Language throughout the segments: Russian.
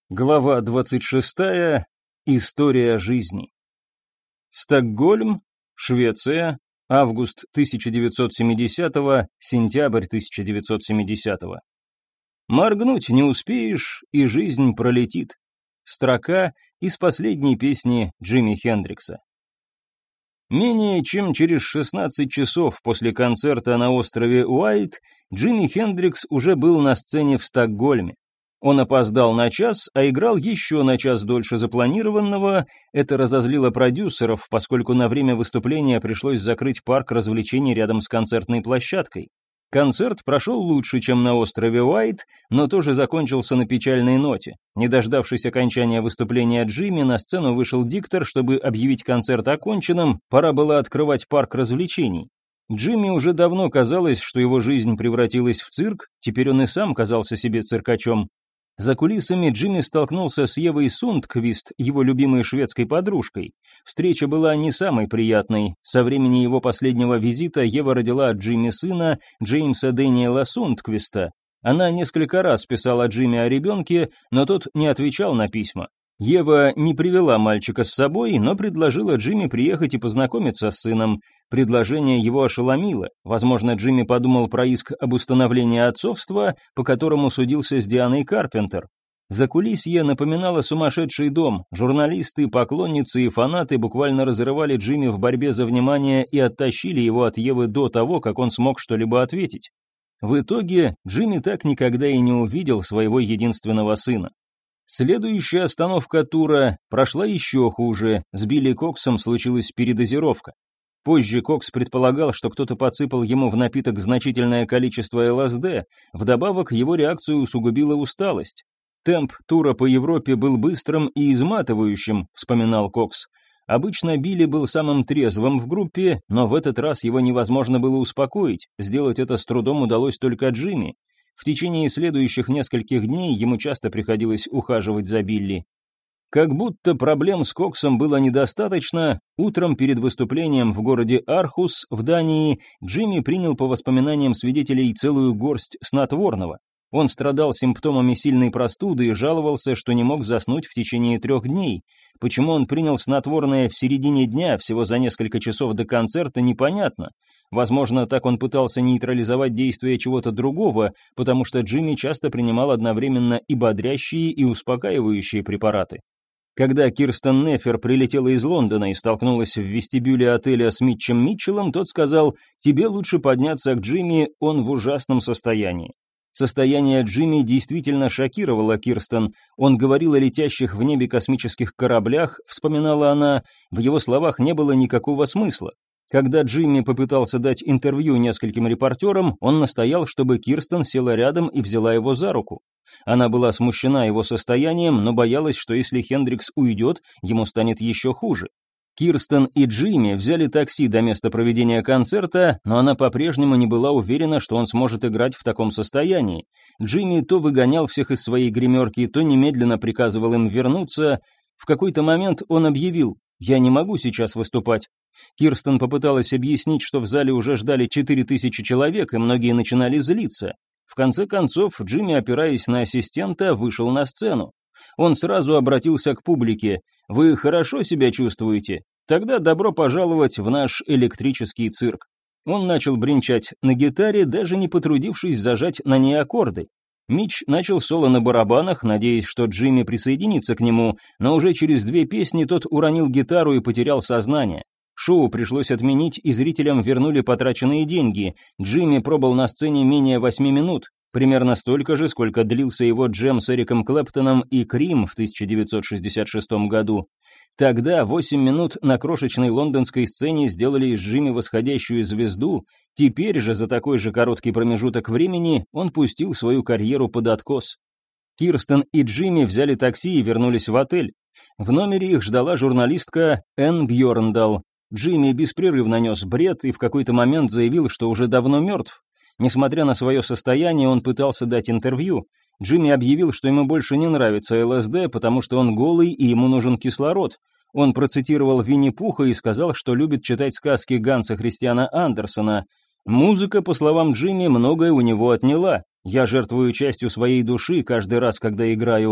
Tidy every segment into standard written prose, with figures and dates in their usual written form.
Глава 26. История жизни. Стокгольм, Швеция, август 1970, сентябрь 1970. Моргнуть не успеешь, и жизнь пролетит. Строка из последней песни Джимми Хендрикса. Менее чем через 16 часов после концерта на острове Уайт Джимми Хендрикс уже был на сцене в Стокгольме. Он опоздал на час, а играл еще на час дольше запланированного. Это разозлило продюсеров, поскольку на время выступления пришлось закрыть парк развлечений рядом с концертной площадкой. Концерт прошел лучше, чем на острове Уайт, но тоже закончился на печальной ноте. Не дождавшись окончания выступления Джимми, на сцену вышел диктор, чтобы объявить концерт оконченным, пора было открывать парк развлечений. Джимми уже давно казалось, что его жизнь превратилась в цирк, теперь он и сам казался себе циркачом. За кулисами Джимми столкнулся с Евой Сундквист, его любимой шведской подружкой. Встреча была не самой приятной. Со времени его последнего визита Ева родила от Джимми сына Джеймса Дэниела Сундквиста. Она несколько раз писала Джимми о ребенке, но тот не отвечал на письма. Ева не привела мальчика с собой, но предложила Джимми приехать и познакомиться с сыном. Предложение его ошеломило. Возможно, Джимми подумал про иск об установлении отцовства, по которому судился с Дианой Карпентер. Закулисье напоминало сумасшедший дом. Журналисты, поклонницы и фанаты буквально разрывали Джимми в борьбе за внимание и оттащили его от Евы до того, как он смог что-либо ответить. В итоге Джимми так никогда и не увидел своего единственного сына. Следующая остановка тура прошла еще хуже. С Билли Коксом случилась передозировка. Позже Кокс предполагал, что кто-то подсыпал ему в напиток значительное количество ЛСД, вдобавок его реакцию усугубила усталость. «Темп тура по Европе был быстрым и изматывающим», — вспоминал Кокс. Обычно Билли был самым трезвым в группе, но в этот раз его невозможно было успокоить, сделать это с трудом удалось только Джимми. В течение следующих нескольких дней ему часто приходилось ухаживать за Билли. Как будто проблем с Коксом было недостаточно, утром перед выступлением в городе Архус в Дании Джимми принял по воспоминаниям свидетелей целую горсть снотворного. Он страдал симптомами сильной простуды и жаловался, что не мог заснуть в течение 3 дней. Почему он принял снотворное в середине дня, всего за несколько часов до концерта, непонятно. Возможно, так он пытался нейтрализовать действие чего-то другого, потому что Джимми часто принимал одновременно и бодрящие, и успокаивающие препараты. Когда Кирстен Нефер прилетела из Лондона и столкнулась в вестибюле отеля с Митчем Митчеллом, тот сказал: «Тебе лучше подняться к Джимми, он в ужасном состоянии». Состояние Джимми действительно шокировало Кирстен. Он говорил о летящих в небе космических кораблях, вспоминала она, в его словах не было никакого смысла. Когда Джимми попытался дать интервью нескольким репортерам, он настоял, чтобы Кирстен села рядом и взяла его за руку. Она была смущена его состоянием, но боялась, что если Хендрикс уйдет, ему станет еще хуже. Кирстен и Джимми взяли такси до места проведения концерта, но она по-прежнему не была уверена, что он сможет играть в таком состоянии. Джимми то выгонял всех из своей гримерки, то немедленно приказывал им вернуться. В какой-то момент он объявил: «Я не могу сейчас выступать». Кирстен попыталась объяснить, что в зале уже ждали 4000 человек, и многие начинали злиться. В конце концов, Джимми, опираясь на ассистента, вышел на сцену. Он сразу обратился к публике: «Вы хорошо себя чувствуете? Тогда добро пожаловать в наш электрический цирк». Он начал бренчать на гитаре, даже не потрудившись зажать на ней аккорды. Митч начал соло на барабанах, надеясь, что Джимми присоединится к нему, но уже через 2 песни тот уронил гитару и потерял сознание. Шоу пришлось отменить, и зрителям вернули потраченные деньги. Джимми пробыл на сцене менее 8 минут, примерно столько же, сколько длился его джем с Эриком Клэптоном и Крим в 1966 году. Тогда 8 минут на крошечной лондонской сцене сделали из Джимми восходящую звезду, теперь же за такой же короткий промежуток времени он пустил свою карьеру под откос. Кирстен и Джимми взяли такси и вернулись в отель. В номере их ждала журналистка Энн Бьорндал. Джимми беспрерывно нес бред и в какой-то момент заявил, что уже давно мертв. Несмотря на свое состояние, он пытался дать интервью. Джимми объявил, что ему больше не нравится ЛСД, потому что он голый и ему нужен кислород. Он процитировал Винни-Пуха и сказал, что любит читать сказки Ганса Христиана Андерсена. Музыка, по словам Джимми, многое у него отняла. «Я жертвую частью своей души каждый раз, когда играю».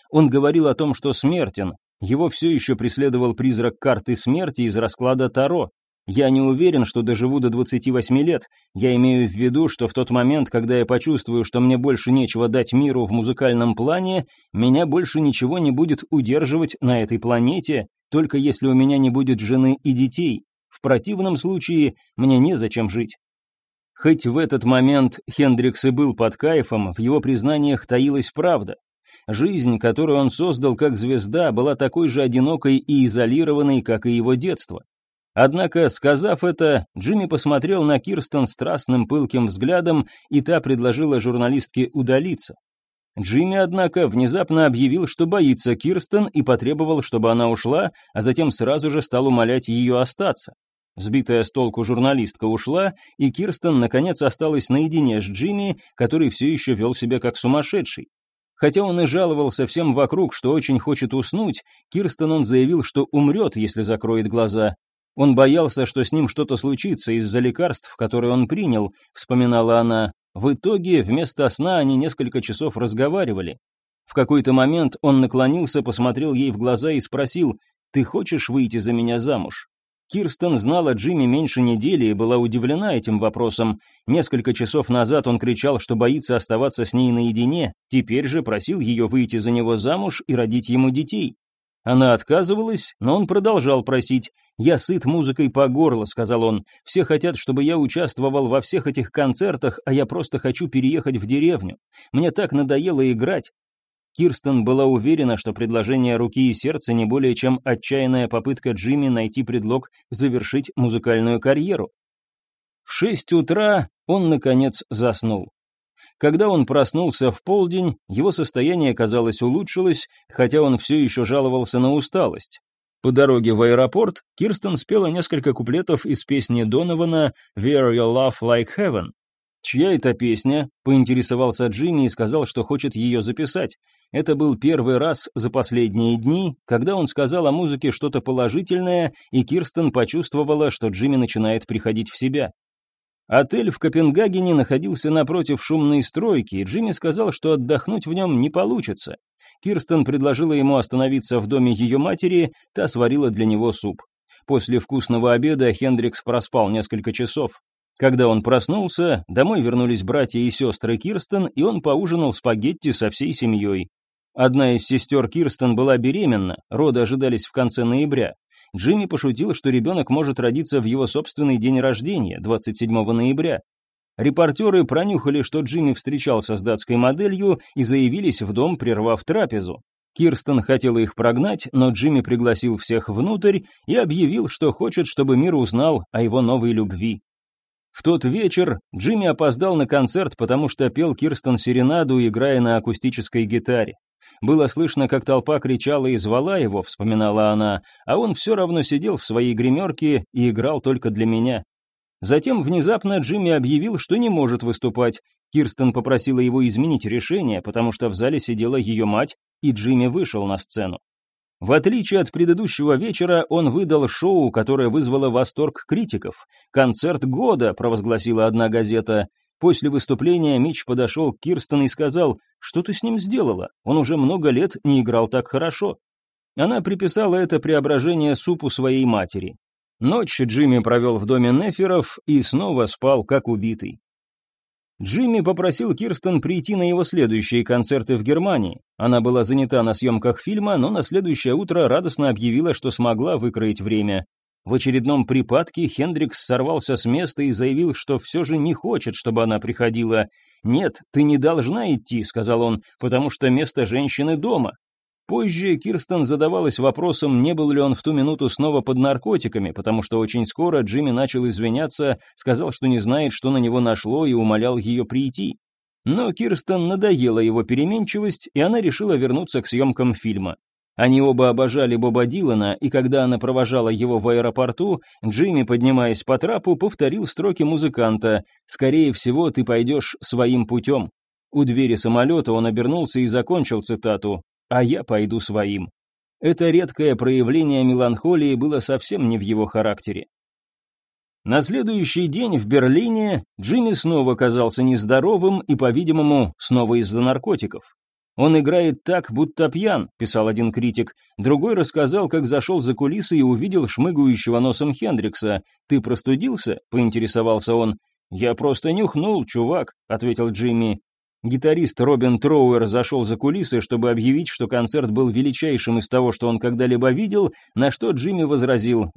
Он говорил о том, что смертен. Его все еще преследовал призрак карты смерти из расклада Таро. Я не уверен, что доживу до 28 лет. Я имею в виду, что в тот момент, когда я почувствую, что мне больше нечего дать миру в музыкальном плане, меня больше ничего не будет удерживать на этой планете, только если у меня не будет жены и детей. В противном случае мне незачем жить. Хоть в этот момент Хендрикс и был под кайфом, в его признаниях таилась правда. Жизнь, которую он создал как звезда, была такой же одинокой и изолированной, как и его детство. Однако, сказав это, Джимми посмотрел на Кирстен страстным пылким взглядом, и та предложила журналистке удалиться. Джимми, однако, внезапно объявил, что боится Кирстен и потребовал, чтобы она ушла, а затем сразу же стал умолять ее остаться. Сбитая с толку журналистка ушла, и Кирстен, наконец, осталась наедине с Джимми, который все еще вел себя как сумасшедший. Хотя он и жаловался всем вокруг, что очень хочет уснуть, Кирстен он заявил, что умрет, если закроет глаза. Он боялся, что с ним что-то случится из-за лекарств, которые он принял, вспоминала она. В итоге, вместо сна они несколько часов разговаривали. В какой-то момент он наклонился, посмотрел ей в глаза и спросил: «Ты хочешь выйти за меня замуж?» Кирстен знала Джимми меньше недели и была удивлена этим вопросом. Несколько часов назад он кричал, что боится оставаться с ней наедине, теперь же просил ее выйти за него замуж и родить ему детей. Она отказывалась, но он продолжал просить. «Я сыт музыкой по горло», — сказал он. «Все хотят, чтобы я участвовал во всех этих концертах, а я просто хочу переехать в деревню. Мне так надоело играть». Кирстен была уверена, что предложение руки и сердца не более чем отчаянная попытка Джимми найти предлог завершить музыкальную карьеру. В 6 утра он, наконец, заснул. Когда он проснулся в полдень, его состояние, казалось, улучшилось, хотя он все еще жаловался на усталость. По дороге в аэропорт Кирстен спела несколько куплетов из песни Донована «Where Your Love Like Heaven». «Чья это песня?» — поинтересовался Джимми и сказал, что хочет ее записать. Это был первый раз за последние дни, когда он сказал о музыке что-то положительное, и Кирстен почувствовала, что Джимми начинает приходить в себя. Отель в Копенгагене находился напротив шумной стройки, и Джимми сказал, что отдохнуть в нем не получится. Кирстен предложила ему остановиться в доме ее матери, та сварила для него суп. После вкусного обеда Хендрикс проспал несколько часов. Когда он проснулся, домой вернулись братья и сестры Кирстен, и он поужинал спагетти со всей семьей. Одна из сестер Кирстен была беременна, роды ожидались в конце ноября. Джимми пошутил, что ребенок может родиться в его собственный день рождения, 27 ноября. Репортеры пронюхали, что Джимми встречался с датской моделью, и заявились в дом, прервав трапезу. Кирстен хотела их прогнать, но Джимми пригласил всех внутрь и объявил, что хочет, чтобы мир узнал о его новой любви. В тот вечер Джимми опоздал на концерт, потому что пел Кирстен серенаду, играя на акустической гитаре. Было слышно, как толпа кричала и звала его, вспоминала она, а он все равно сидел в своей гримерке и играл только для меня. Затем внезапно Джимми объявил, что не может выступать. Кирстен попросила его изменить решение, потому что в зале сидела ее мать, и Джимми вышел на сцену. В отличие от предыдущего вечера, он выдал шоу, которое вызвало восторг критиков. «Концерт года», — провозгласила одна газета. После выступления Митч подошел к Кирстен и сказал: «Что ты с ним сделала? Он уже много лет не играл так хорошо». Она приписала это преображение супу своей матери. Ночь Джимми провел в доме Неферов и снова спал как убитый. Джимми попросил Кирстен прийти на его следующие концерты в Германии. Она была занята на съемках фильма, но на следующее утро радостно объявила, что смогла выкроить время. В очередном припадке Хендрикс сорвался с места и заявил, что все же не хочет, чтобы она приходила. «Нет, ты не должна идти», — сказал он, — «потому что место женщины дома». Позже Кирстен задавалась вопросом, не был ли он в ту минуту снова под наркотиками, потому что очень скоро Джимми начал извиняться, сказал, что не знает, что на него нашло, и умолял ее прийти. Но Кирстен надоела его переменчивость, и она решила вернуться к съемкам фильма. Они оба обожали Боба Дилана, и когда она провожала его в аэропорту, Джимми, поднимаясь по трапу, повторил строки музыканта: «Скорее всего, ты пойдешь своим путем». У двери самолета он обернулся и закончил цитату: «А я пойду своим». Это редкое проявление меланхолии было совсем не в его характере. На следующий день в Берлине Джимми снова казался нездоровым и, по-видимому, снова из-за наркотиков. «Он играет так, будто пьян», — писал один критик. Другой рассказал, как зашел за кулисы и увидел шмыгающего носом Хендрикса. «Ты простудился?» — поинтересовался он. «Я просто нюхнул, чувак», — ответил Джимми. Гитарист Робин Троуэр зашел за кулисы, чтобы объявить, что концерт был величайшим из того, что он когда-либо видел, на что Джимми возразил: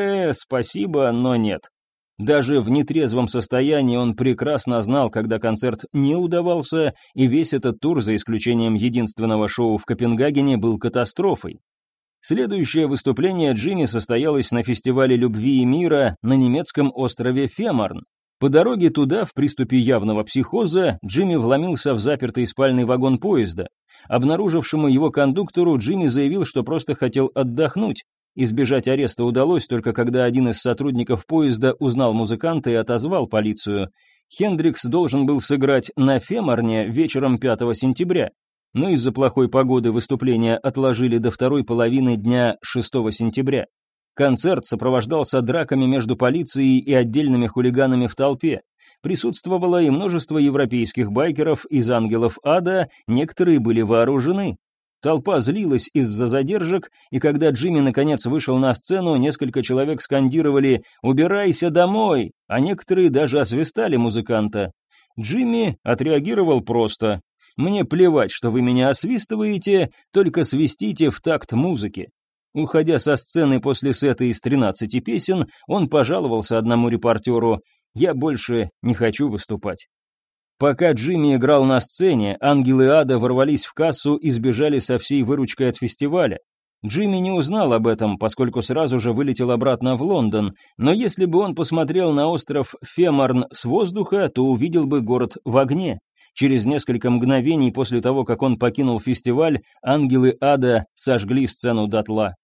спасибо, но нет». Даже в нетрезвом состоянии он прекрасно знал, когда концерт не удавался, и весь этот тур, за исключением единственного шоу в Копенгагене, был катастрофой. Следующее выступление Джимми состоялось на фестивале любви и мира на немецком острове Фемарн. По дороге туда, в приступе явного психоза, Джимми вломился в запертый спальный вагон поезда. Обнаружившему его кондуктору Джимми заявил, что просто хотел отдохнуть. Избежать ареста удалось только когда один из сотрудников поезда узнал музыканта и отозвал полицию. Хендрикс должен был сыграть на Фемарне вечером 5 сентября, но из-за плохой погоды выступление отложили до второй половины дня 6 сентября. Концерт сопровождался драками между полицией и отдельными хулиганами в толпе. Присутствовало и множество европейских байкеров из «Ангелов Ада», некоторые были вооружены. Толпа злилась из-за задержек, и когда Джимми наконец вышел на сцену, несколько человек скандировали «Убирайся домой!», а некоторые даже освистали музыканта. Джимми отреагировал просто: «Мне плевать, что вы меня освистываете, только свистите в такт музыки». Уходя со сцены после сета из 13 песен, он пожаловался одному репортеру: «Я больше не хочу выступать». Пока Джимми играл на сцене, ангелы ада ворвались в кассу и сбежали со всей выручкой от фестиваля. Джимми не узнал об этом, поскольку сразу же вылетел обратно в Лондон, но если бы он посмотрел на остров Фемарн с воздуха, то увидел бы город в огне. Через несколько мгновений после того, как он покинул фестиваль, ангелы ада сожгли сцену дотла.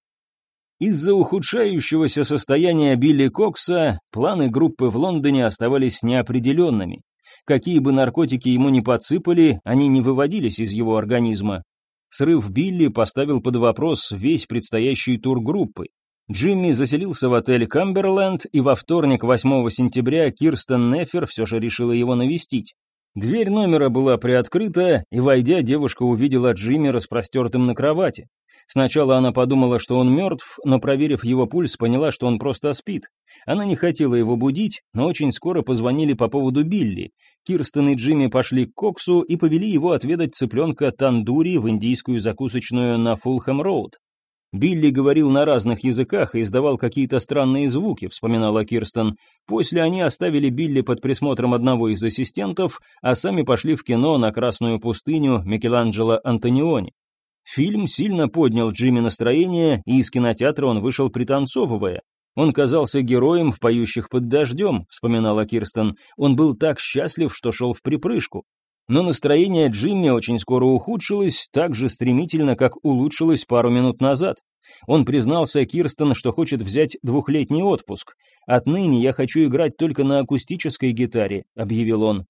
Из-за ухудшающегося состояния Билли Кокса планы группы в Лондоне оставались неопределенными. Какие бы наркотики ему ни подсыпали, они не выводились из его организма. Срыв Билли поставил под вопрос весь предстоящий тур группы. Джимми заселился в отель «Камберленд», и во вторник, 8 сентября, Кирстен Нефер все же решила его навестить. Дверь номера была приоткрыта, и, войдя, девушка увидела Джимми распростертым на кровати. Сначала она подумала, что он мертв, но, проверив его пульс, поняла, что он просто спит. Она не хотела его будить, но очень скоро позвонили по поводу Билли. Кирстен и Джимми пошли к Коксу и повели его отведать цыпленка тандури в индийскую закусочную на Фулхэм-роуд. Билли говорил на разных языках и издавал какие-то странные звуки, вспоминала Кирстен. После они оставили Билли под присмотром одного из ассистентов, а сами пошли в кино на «Красную пустыню» Микеланджело Антониони. Фильм сильно поднял Джимми настроение, и из кинотеатра он вышел пританцовывая. «Он казался героем в «Поющих под дождем», — вспоминала Кирстен. «Он был так счастлив, что шел в припрыжку». Но настроение Джимми очень скоро ухудшилось, так же стремительно, как улучшилось пару минут назад. Он признался Кирстен, что хочет взять 2-летний отпуск. «Отныне я хочу играть только на акустической гитаре», — объявил он.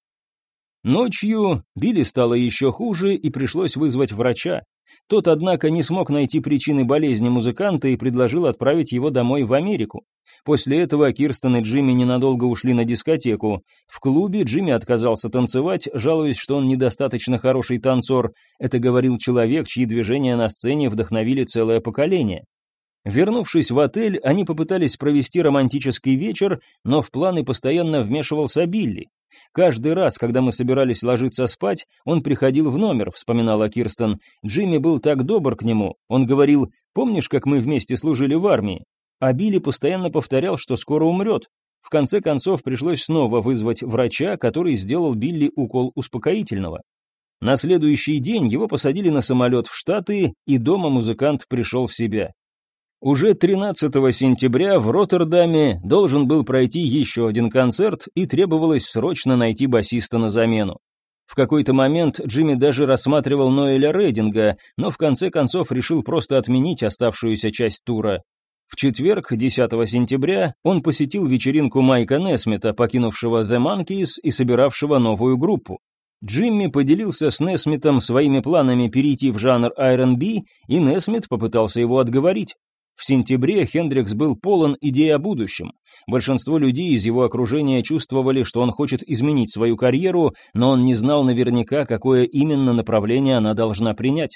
Ночью Билли стало еще хуже, и пришлось вызвать врача. Тот, однако, не смог найти причины болезни музыканта и предложил отправить его домой в Америку. После этого Кирстен и Джимми ненадолго ушли на дискотеку. В клубе Джимми отказался танцевать, жалуясь, что он недостаточно хороший танцор. Это говорил человек, чьи движения на сцене вдохновили целое поколение. Вернувшись в отель, они попытались провести романтический вечер, но в планы постоянно вмешивался Билли. «Каждый раз, когда мы собирались ложиться спать, он приходил в номер», — вспоминала Кирстен. «Джимми был так добр к нему. Он говорил: помнишь, как мы вместе служили в армии?» А Билли постоянно повторял, что скоро умрет. В конце концов, пришлось снова вызвать врача, который сделал Билли укол успокоительного. На следующий день его посадили на самолет в Штаты, и дома музыкант пришел в себя. Уже 13 сентября в Роттердаме должен был пройти еще один концерт, и требовалось срочно найти басиста на замену. В какой-то момент Джимми даже рассматривал Ноэля Рединга, но в конце концов решил просто отменить оставшуюся часть тура. В четверг, 10 сентября, он посетил вечеринку Майка Несмита, покинувшего The Monkees и собиравшего новую группу. Джимми поделился с Несмитом своими планами перейти в жанр R&B, и Несмит попытался его отговорить. В сентябре Хендрикс был полон идей о будущем. Большинство людей из его окружения чувствовали, что он хочет изменить свою карьеру, но он не знал наверняка, какое именно направление она должна принять.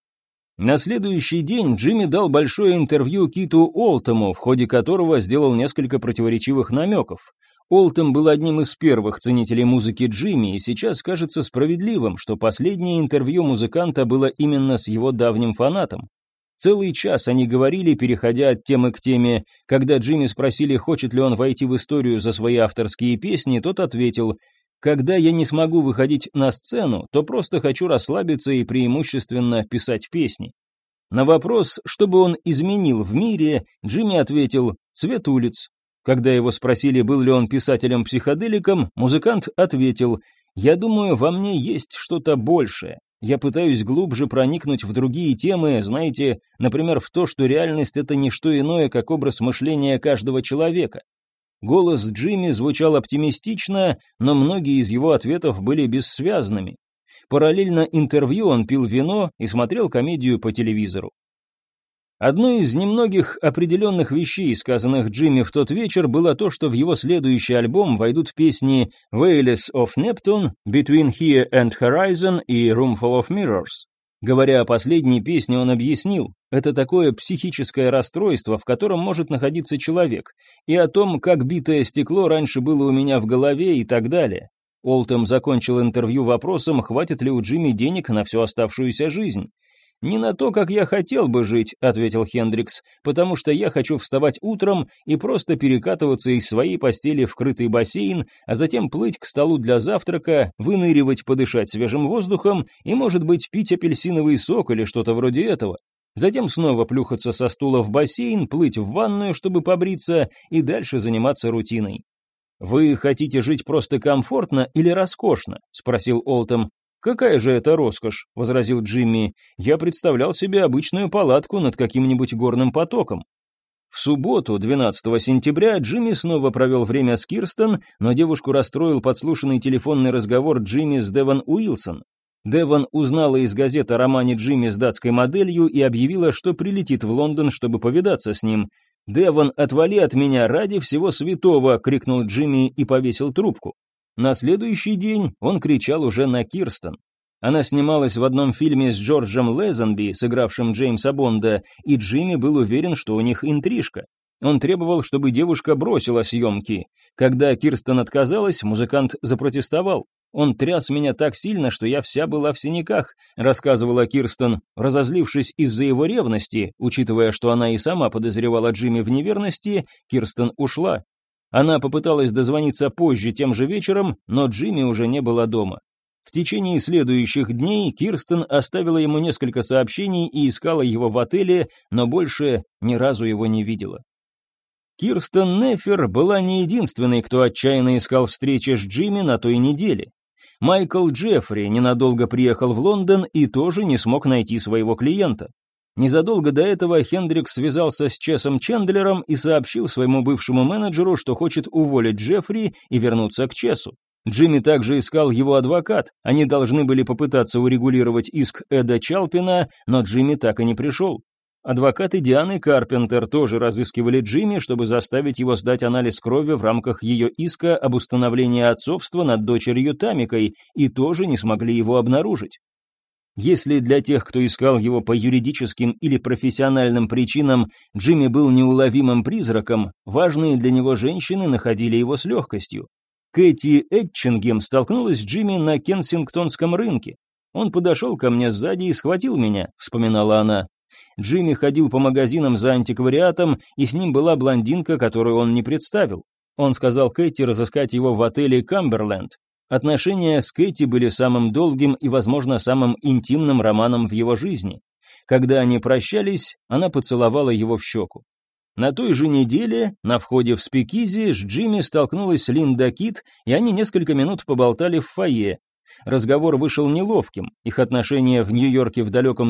На следующий день Джимми дал большое интервью Киту Олтому, в ходе которого сделал несколько противоречивых намеков. Олтем был одним из первых ценителей музыки Джимми, и сейчас кажется справедливым, что последнее интервью музыканта было именно с его давним фанатом. Целый час они говорили, переходя от темы к теме. Когда Джимми спросили, хочет ли он войти в историю за свои авторские песни, тот ответил: «Когда я не смогу выходить на сцену, то просто хочу расслабиться и преимущественно писать песни». На вопрос, что бы он изменил в мире, Джимми ответил: «Цвет улиц». Когда его спросили, был ли он писателем-психоделиком, музыкант ответил: «Я думаю, во мне есть что-то большее. Я пытаюсь глубже проникнуть в другие темы, знаете, например, в то, что реальность — это не что иное, как образ мышления каждого человека». Голос Джимми звучал оптимистично, но многие из его ответов были бессвязными. Параллельно интервью он пил вино и смотрел комедию по телевизору. Одной из немногих определенных вещей, сказанных Джимми в тот вечер, было то, что в его следующий альбом войдут песни «Veils of Neptune», «Between Here and Horizon» и «Roomful of Mirrors». Говоря о последней песне, он объяснил: это такое психическое расстройство, в котором может находиться человек, и о том, как битое стекло раньше было у меня в голове и так далее. Олтем закончил интервью вопросом, хватит ли у Джимми денег на всю оставшуюся жизнь. «Не на то, как я хотел бы жить», — ответил Хендрикс, «потому что я хочу вставать утром и просто перекатываться из своей постели в крытый бассейн, а затем плыть к столу для завтрака, выныривать, подышать свежим воздухом и, может быть, пить апельсиновый сок или что-то вроде этого. Затем снова плюхаться со стула в бассейн, плыть в ванную, чтобы побриться, и дальше заниматься рутиной». «Вы хотите жить просто комфортно или роскошно?» — спросил Олтем. «Какая же это роскошь?» — возразил Джимми. «Я представлял себе обычную палатку над каким-нибудь горным потоком». В субботу, 12 сентября, Джимми снова провел время с Кирстен, но девушку расстроил подслушанный телефонный разговор Джимми с Девон Уилсон. Девон узнала из газет о романе Джимми с датской моделью и объявила, что прилетит в Лондон, чтобы повидаться с ним. «Девон, отвали от меня ради всего святого!» — крикнул Джимми и повесил трубку. На следующий день он кричал уже на Кирстен. Она снималась в одном фильме с Джорджем Лэзенби, сыгравшим Джеймса Бонда, и Джимми был уверен, что у них интрижка. Он требовал, чтобы девушка бросила съемки. Когда Кирстен отказалась, музыкант запротестовал. «Он тряс меня так сильно, что я вся была в синяках», — рассказывала Кирстен. Разозлившись из-за его ревности, учитывая, что она и сама подозревала Джимми в неверности, Кирстен ушла. Она попыталась дозвониться позже тем же вечером, но Джимми уже не была дома. В течение следующих дней Кирстен оставила ему несколько сообщений и искала его в отеле, но больше ни разу его не видела. Кирстен Нефер была не единственной, кто отчаянно искал встречи с Джимми на той неделе. Майкл Джеффри ненадолго приехал в Лондон и тоже не смог найти своего клиента. Незадолго до этого Хендрикс связался с Чесом Чендлером и сообщил своему бывшему менеджеру, что хочет уволить Джеффри и вернуться к Чесу. Джимми также искал его адвокат, они должны были попытаться урегулировать иск Эда Чалпина, но Джимми так и не пришел. Адвокаты Дианы Карпентер тоже разыскивали Джимми, чтобы заставить его сдать анализ крови в рамках ее иска об установлении отцовства над дочерью Тамикой, и тоже не смогли его обнаружить. Если для тех, кто искал его по юридическим или профессиональным причинам, Джимми был неуловимым призраком, важные для него женщины находили его с легкостью. Кэти Этчингем столкнулась с Джимми на Кенсингтонском рынке. «Он подошел ко мне сзади и схватил меня», — вспоминала она. Джимми ходил по магазинам за антиквариатом, и с ним была блондинка, которую он не представил. Он сказал Кэти разыскать его в отеле «Камберленд». Отношения с Кэти были самым долгим и, возможно, самым интимным романом в его жизни. Когда они прощались, она поцеловала его в щеку. На той же неделе на входе в Спикизи с Джимми столкнулась Линда Кит, и они несколько минут поболтали в фойе. Разговор вышел неловким, их отношения в Нью-Йорке в далеком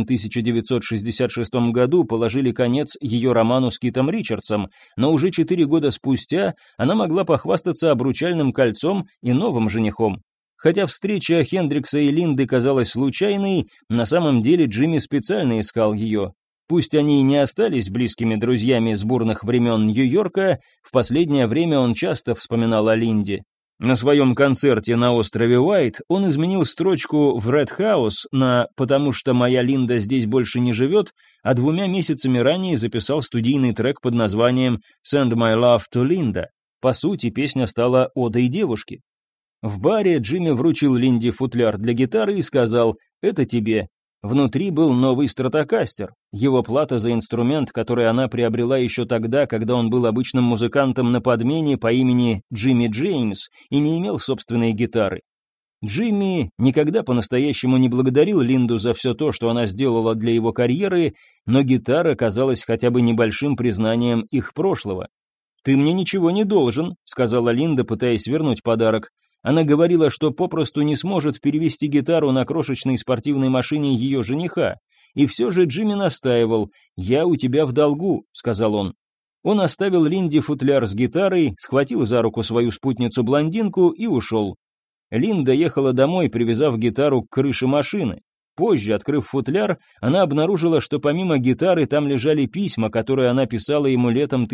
1966 году положили конец ее роману с Китом Ричардсом, но уже 4 года спустя она могла похвастаться обручальным кольцом и новым женихом. Хотя встреча Хендрикса и Линды казалась случайной, на самом деле Джимми специально искал ее. Пусть они и не остались близкими друзьями с бурных времен Нью-Йорка, в последнее время он часто вспоминал о Линде. На своем концерте на острове Уайт он изменил строчку в Red House на «потому что моя Линда здесь больше не живет», а 2 месяцами ранее записал студийный трек под названием «Send my love to Linda». По сути, песня стала одой девушке. В баре Джимми вручил Линде футляр для гитары и сказал «это тебе». Внутри был новый стратокастер, его плата за инструмент, который она приобрела еще тогда, когда он был обычным музыкантом на подмене по имени Джимми Джеймс и не имел собственной гитары. Джимми никогда по-настоящему не благодарил Линду за все то, что она сделала для его карьеры, но гитара казалась хотя бы небольшим признанием их прошлого. «Ты мне ничего не должен», — сказала Линда, пытаясь вернуть подарок. Она говорила, что попросту не сможет перевести гитару на крошечной спортивной машине ее жениха. И все же Джимми настаивал. «Я у тебя в долгу», — сказал он. Он оставил Линде футляр с гитарой, схватил за руку свою спутницу-блондинку и ушел. Линда ехала домой, привязав гитару к крыше машины. Позже, открыв футляр, она обнаружила, что помимо гитары там лежали письма, которые она писала ему летом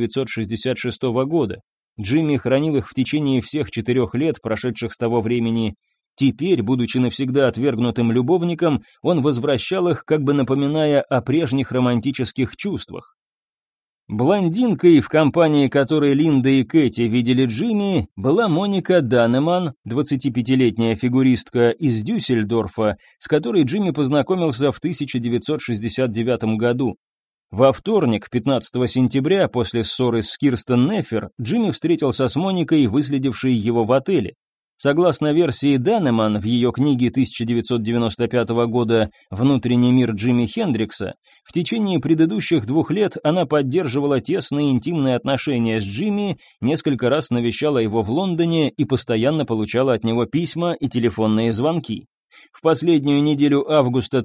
1966 года. Джимми хранил их в течение всех 4 лет, прошедших с того времени. Теперь, будучи навсегда отвергнутым любовником, он возвращал их, как бы напоминая о прежних романтических чувствах. Блондинкой, в компании которой Линда и Кэти видели Джимми, была Моника Даннеман, 25-летняя фигуристка из Дюссельдорфа, с которой Джимми познакомился в 1969 году. Во вторник, 15 сентября, после ссоры с Кирстен Нефер, Джимми встретился с Моникой, выследившей его в отеле. Согласно версии Даннеман в ее книге 1995 года «Внутренний мир Джимми Хендрикса», в течение предыдущих 2 лет она поддерживала тесные интимные отношения с Джимми, несколько раз навещала его в Лондоне и постоянно получала от него письма и телефонные звонки. В последнюю неделю августа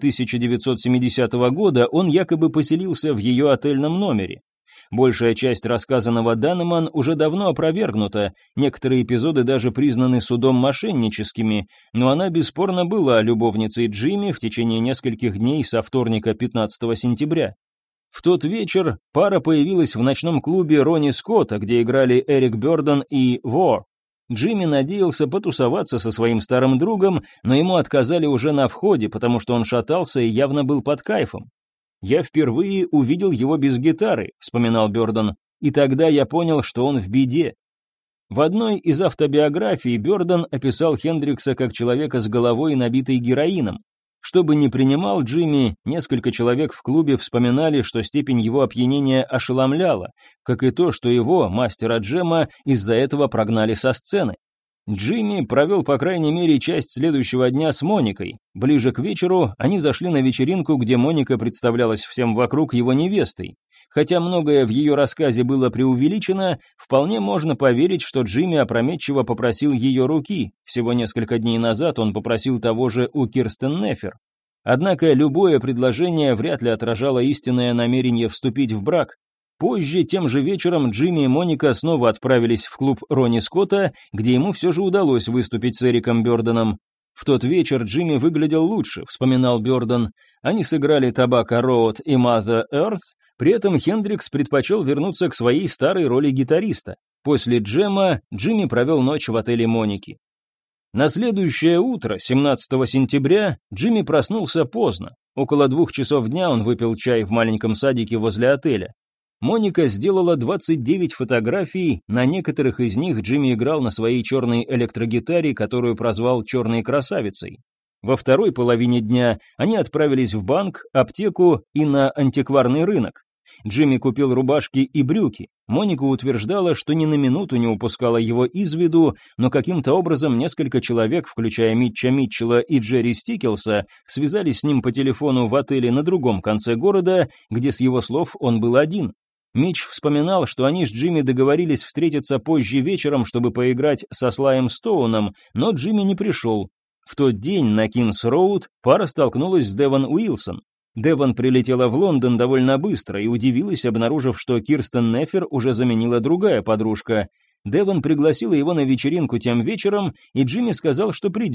1970 года он якобы поселился в ее отельном номере. Большая часть рассказанного Даннеман уже давно опровергнута, некоторые эпизоды даже признаны судом мошенническими, но она бесспорно была любовницей Джимми в течение нескольких дней со вторника 15 сентября. В тот вечер пара появилась в ночном клубе Ронни Скотта, где играли Эрик Бёрден и Вор. Джимми надеялся потусоваться со своим старым другом, но ему отказали уже на входе, потому что он шатался и явно был под кайфом. «Я впервые увидел его без гитары», — вспоминал Бёрден, «и тогда я понял, что он в беде». В одной из автобиографий Бёрден описал Хендрикса как человека с головой, набитой героином. Что бы ни принимал Джимми, несколько человек в клубе вспоминали, что степень его опьянения ошеломляла, как и то, что его, мастера джема, из-за этого прогнали со сцены. Джимми провел по крайней мере часть следующего дня с Моникой. Ближе к вечеру они зашли на вечеринку, где Моника представлялась всем вокруг его невестой. Хотя многое в ее рассказе было преувеличено, вполне можно поверить, что Джимми опрометчиво попросил ее руки. Всего несколько дней назад он попросил того же у Кирстен Нефер. Однако любое предложение вряд ли отражало истинное намерение вступить в брак. Позже, тем же вечером, Джимми и Моника снова отправились в клуб Ронни Скотта, где ему все же удалось выступить с Эриком Бёрденом. В тот вечер Джимми выглядел лучше, вспоминал Бёрден. Они сыграли Tobacco Road и Mother Earth. При этом Хендрикс предпочел вернуться к своей старой роли гитариста. После джема Джимми провел ночь в отеле Моники. На следующее утро, 17 сентября, Джимми проснулся поздно. Около 2 часов дня он выпил чай в маленьком садике возле отеля. Моника сделала 29 фотографий, на некоторых из них Джимми играл на своей черной электрогитаре, которую прозвал «черной красавицей». Во второй половине дня они отправились в банк, аптеку и на антикварный рынок. Джимми купил рубашки и брюки. Моника утверждала, что ни на минуту не упускала его из виду, но каким-то образом несколько человек, включая Митча Митчелла и Джерри Стикелса, связались с ним по телефону в отеле на другом конце города, где, с его слов, он был один. Митч вспоминал, что они с Джимми договорились встретиться позже вечером, чтобы поиграть со Слаем Стоуном, но Джимми не пришел. В тот день на Кингс-Роуд пара столкнулась с Девон Уилсон. Девон прилетела в Лондон довольно быстро и удивилась, обнаружив, что Кирстен Нефер уже заменила другая подружка. Девон пригласила его на вечеринку тем вечером, и Джимми сказал, что придет.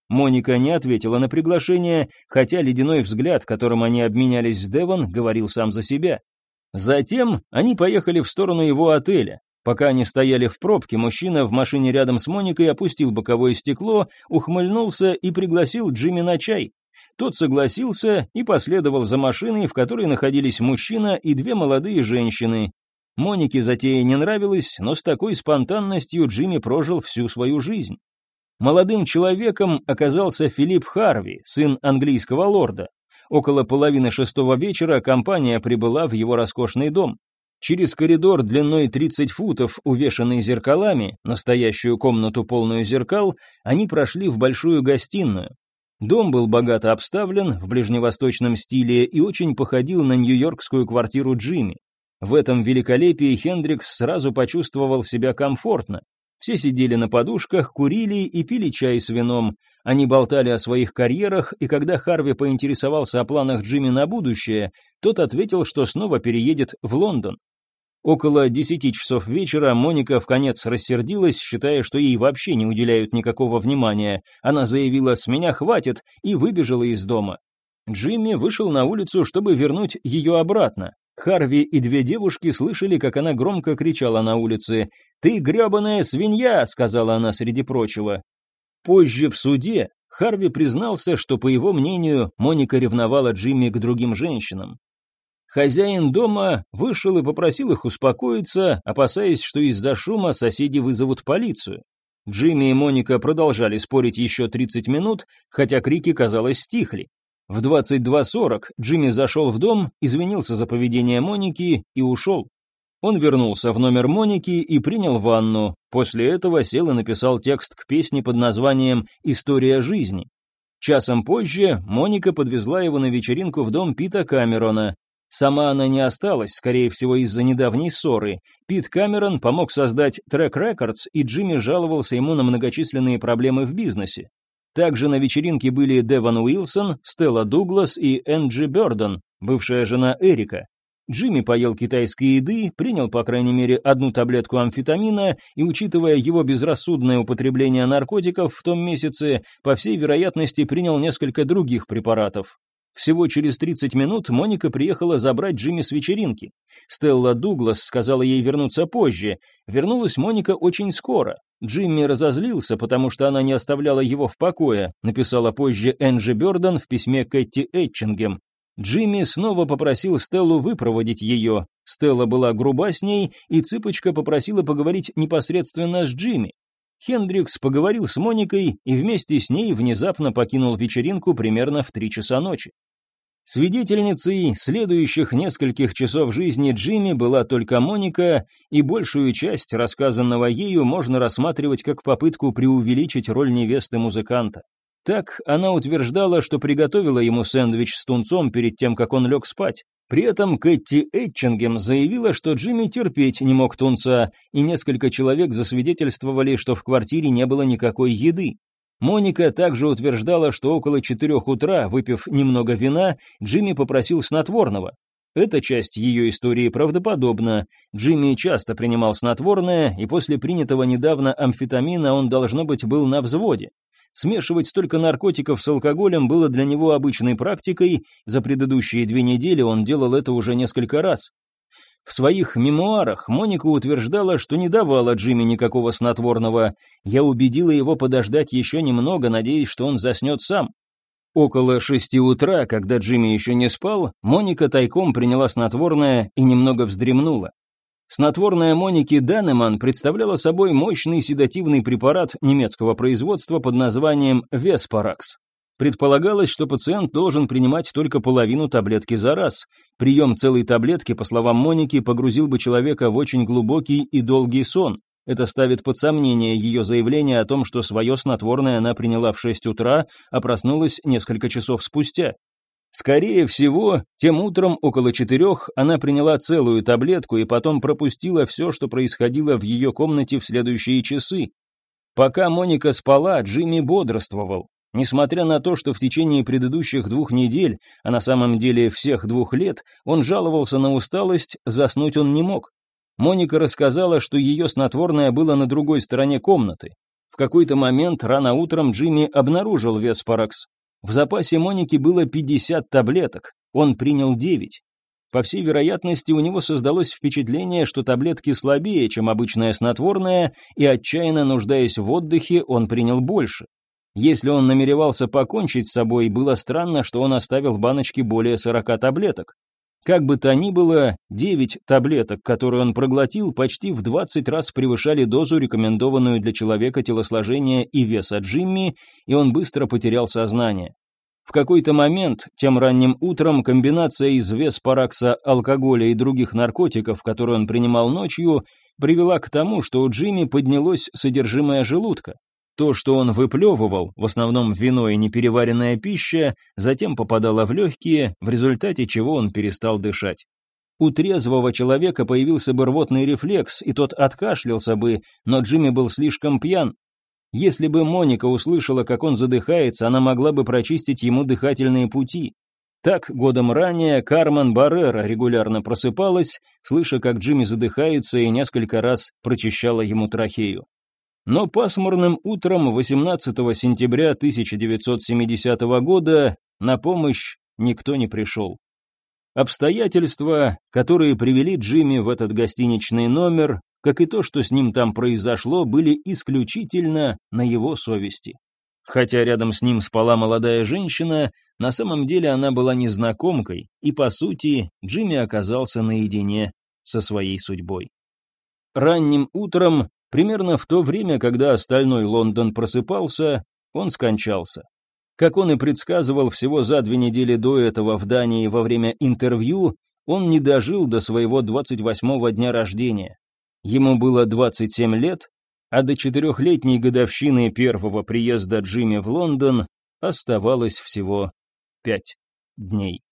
Моника не ответила на приглашение, хотя ледяной взгляд, которым они обменялись с Девон, говорил сам за себя. Затем они поехали в сторону его отеля. Пока они стояли в пробке, мужчина в машине рядом с Моникой опустил боковое стекло, ухмыльнулся и пригласил Джимми на чай. Тот согласился и последовал за машиной, в которой находились мужчина и две молодые женщины. Монике затея не нравилась, но с такой спонтанностью Джимми прожил всю свою жизнь. Молодым человеком оказался Филипп Харви, сын английского лорда. Около 5:30 вечера компания прибыла в его роскошный дом. Через коридор длиной 30 футов, увешанный зеркалами, настоящую комнату полную зеркал, они прошли в большую гостиную. Дом был богато обставлен в ближневосточном стиле и очень походил на нью-йоркскую квартиру Джимми. В этом великолепии Хендрикс сразу почувствовал себя комфортно. Все сидели на подушках, курили и пили чай с вином. Они болтали о своих карьерах, и когда Харви поинтересовался о планах Джимми на будущее, тот ответил, что снова переедет в Лондон. Около 10 часов вечера Моника вконец рассердилась, считая, что ей вообще не уделяют никакого внимания. Она заявила «с меня хватит» и выбежала из дома. Джимми вышел на улицу, чтобы вернуть ее обратно. Харви и две девушки слышали, как она громко кричала на улице. «Ты гребаная свинья!» — сказала она среди прочего. Позже в суде Харви признался, что, по его мнению, Моника ревновала Джимми к другим женщинам. Хозяин дома вышел и попросил их успокоиться, опасаясь, что из-за шума соседи вызовут полицию. Джимми и Моника продолжали спорить еще 30 минут, хотя крики, казалось, стихли. В 22:40 Джимми зашел в дом, извинился за поведение Моники и ушел. Он вернулся в номер Моники и принял ванну. После этого сел и написал текст к песне под названием «История жизни». Часом позже Моника подвезла его на вечеринку в дом Пита Камерона. Сама она не осталась, скорее всего, из-за недавней ссоры. Пит Камерон помог создать Track Records, и Джимми жаловался ему на многочисленные проблемы в бизнесе. Также на вечеринке были Девон Уилсон, Стелла Дуглас и Энджи Бёрден, бывшая жена Эрика. Джимми поел китайской еды, принял по крайней мере 1 таблетку амфетамина и, учитывая его безрассудное употребление наркотиков в том месяце, по всей вероятности принял несколько других препаратов. Всего через 30 минут Моника приехала забрать Джимми с вечеринки. Стелла Дуглас сказала ей вернуться позже. Вернулась Моника очень скоро. Джимми разозлился, потому что она не оставляла его в покое, написала позже Энджи Бёрден в письме Кэти Этчингем. Джимми снова попросил Стеллу выпроводить ее. Стелла была груба с ней, и цыпочка попросила поговорить непосредственно с Джимми. Хендрикс поговорил с Моникой и вместе с ней внезапно покинул вечеринку примерно в 3 часа ночи. Свидетельницей следующих нескольких часов жизни Джимми была только Моника, и большую часть рассказанного ею можно рассматривать как попытку преувеличить роль невесты музыканта. Так она утверждала, что приготовила ему сэндвич с тунцом перед тем, как он лег спать. При этом Кэти Этчингем заявила, что Джимми терпеть не мог тунца, и несколько человек засвидетельствовали, что в квартире не было никакой еды. Моника также утверждала, что около 4 утра, выпив немного вина, Джимми попросил снотворного. Эта часть ее истории правдоподобна. Джимми часто принимал снотворное, и после принятого недавно амфетамина он, должно быть, был на взводе. Смешивать столько наркотиков с алкоголем было для него обычной практикой, за предыдущие 2 недели он делал это уже несколько раз. В своих мемуарах Моника утверждала, что не давала Джимми никакого снотворного. Я убедила его подождать еще немного, надеясь, что он заснет сам. Около 6 утра, когда Джимми еще не спал, Моника тайком приняла снотворное и немного вздремнула. Снотворное Моники Данеман представляло собой мощный седативный препарат немецкого производства под названием Веспаракс. Предполагалось, что пациент должен принимать только половину таблетки за раз. Прием целой таблетки, по словам Моники, погрузил бы человека в очень глубокий и долгий сон. Это ставит под сомнение ее заявление о том, что свое снотворное она приняла в 6 утра, а проснулась несколько часов спустя. Скорее всего, тем утром около 4 она приняла целую таблетку и потом пропустила все, что происходило в ее комнате в следующие часы. Пока Моника спала, Джимми бодрствовал. Несмотря на то, что в течение предыдущих 2 недель, а на самом деле всех 2 лет, он жаловался на усталость, заснуть он не мог. Моника рассказала, что ее снотворное было на другой стороне комнаты. В какой-то момент рано утром Джимми обнаружил Веспаракс. В запасе Моники было 50 таблеток, он принял 9. По всей вероятности, у него создалось впечатление, что таблетки слабее, чем обычное снотворное, и отчаянно нуждаясь в отдыхе, он принял больше. Если он намеревался покончить с собой, было странно, что он оставил в баночке более 40 таблеток. Как бы то ни было, 9 таблеток, которые он проглотил, почти в 20 раз превышали дозу, рекомендованную для человека телосложения и веса Джимми, и он быстро потерял сознание. В какой-то момент, тем ранним утром, комбинация из Веспаракса, алкоголя и других наркотиков, которые он принимал ночью, привела к тому, что у Джимми поднялось содержимое желудка. То, что он выплевывал, в основном вино и непереваренная пища, затем попадало в легкие, в результате чего он перестал дышать. У трезвого человека появился бы рвотный рефлекс, и тот откашлялся бы, но Джимми был слишком пьян. Если бы Моника услышала, как он задыхается, она могла бы прочистить ему дыхательные пути. Так, годом ранее Кармен Баррера регулярно просыпалась, слыша, как Джимми задыхается, и несколько раз прочищала ему трахею. Но пасмурным утром 18 сентября 1970 года на помощь никто не пришел. Обстоятельства, которые привели Джимми в этот гостиничный номер, как и то, что с ним там произошло, были исключительно на его совести. Хотя рядом с ним спала молодая женщина, на самом деле она была незнакомкой, и, по сути, Джимми оказался наедине со своей судьбой. Ранним утром, примерно в то время, когда остальной Лондон просыпался, он скончался. Как он и предсказывал всего за 2 недели до этого в Дании во время интервью, он не дожил до своего 28-го дня рождения. Ему было 27 лет, а до 4-летней годовщины первого приезда Джимми в Лондон оставалось всего 5 дней.